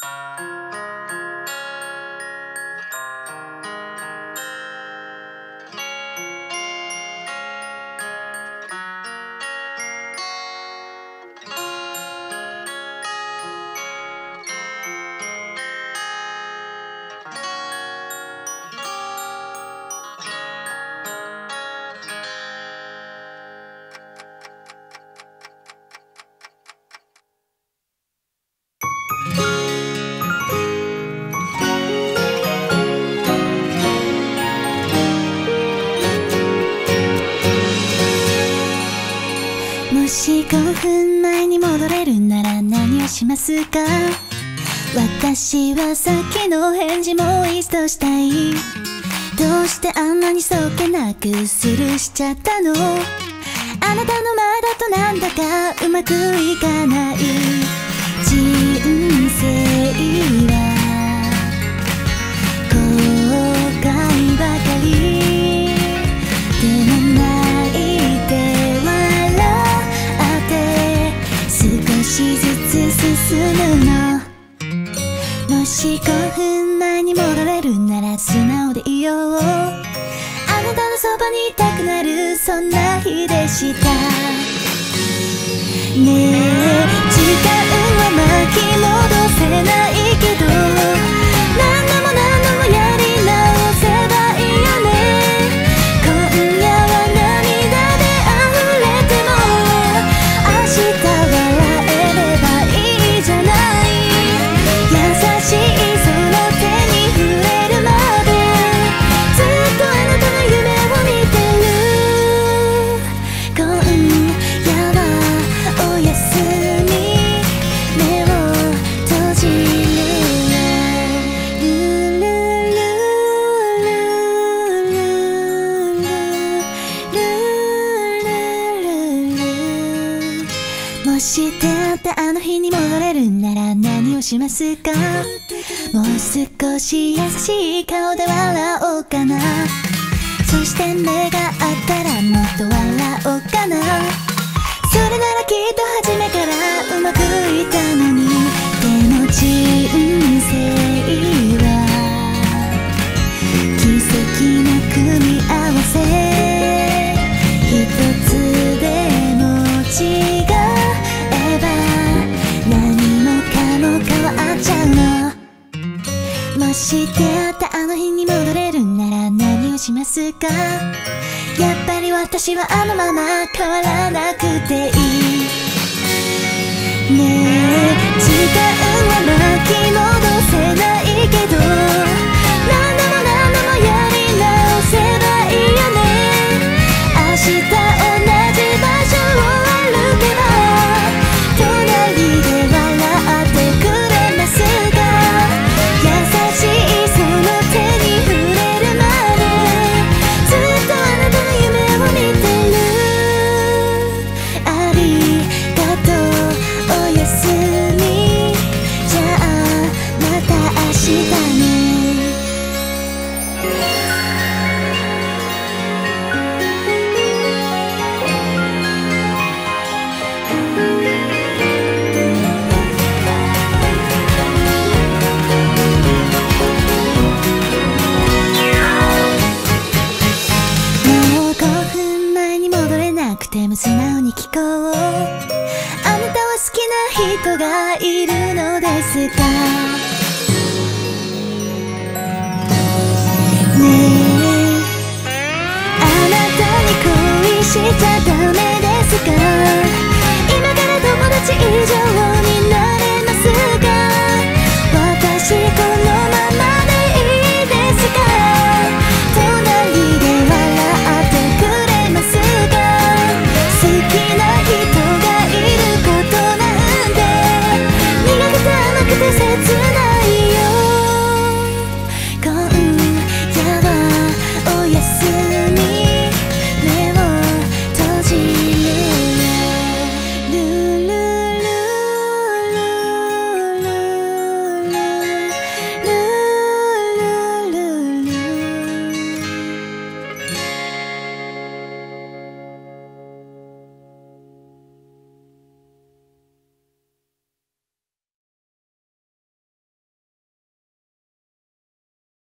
もし5分前に戻れるなら何をしますか？私はさっきの返事もう一度したい。どうしてあんなにそっけなくスルーしちゃったの？あなたの前だとなんだかうまくいかない。人生は後悔ばかりでも泣いて笑って少しずつ進むの。もし5分前に戻れるなら素直でいよう。あなたのそばにいたくなるそんな日でした。ねえ時間は巻き戻せないけど何度も何度もやり直せばいいよね。今夜は涙で溢れても明日笑えればいいじゃない。優しいその手に触れるまでずっとあなたの夢を見てる。今夜はおやすみ目を閉じるよ。ルルルルルルルルルル。もし出会ったあの日に戻れるなら何をしますか？もう少し優しい顔で笑おうかな。そして目が合ったらもっと笑おうかな。それならきっと初めからうまくいったのに。でも人生は奇跡の組み合わせ。一つでも違えば何もかも変わっちゃうの。もし出会ったあの日に戻れるなら何をしますか？やっぱり私はあのまま変わらなくていい。ねえ時間は巻き戻せないけど何度も何度もやり直せばいいよね。明日同じ場所を歩けば隣で笑ってくれますか？優しいその手に触れるまでずっとあなたの夢を見てる。ありがとうおやすみじゃあまた明日ね。もう5分前に戻れなくても素直に聞こう。あなたは好きな人がいるのですか？ねえあなたに恋しちゃダメですか？今から友達以上になれますか？私このままでいいですか？隣で笑ってくれますか？好きな人がいることなんて苦くて甘くて切ない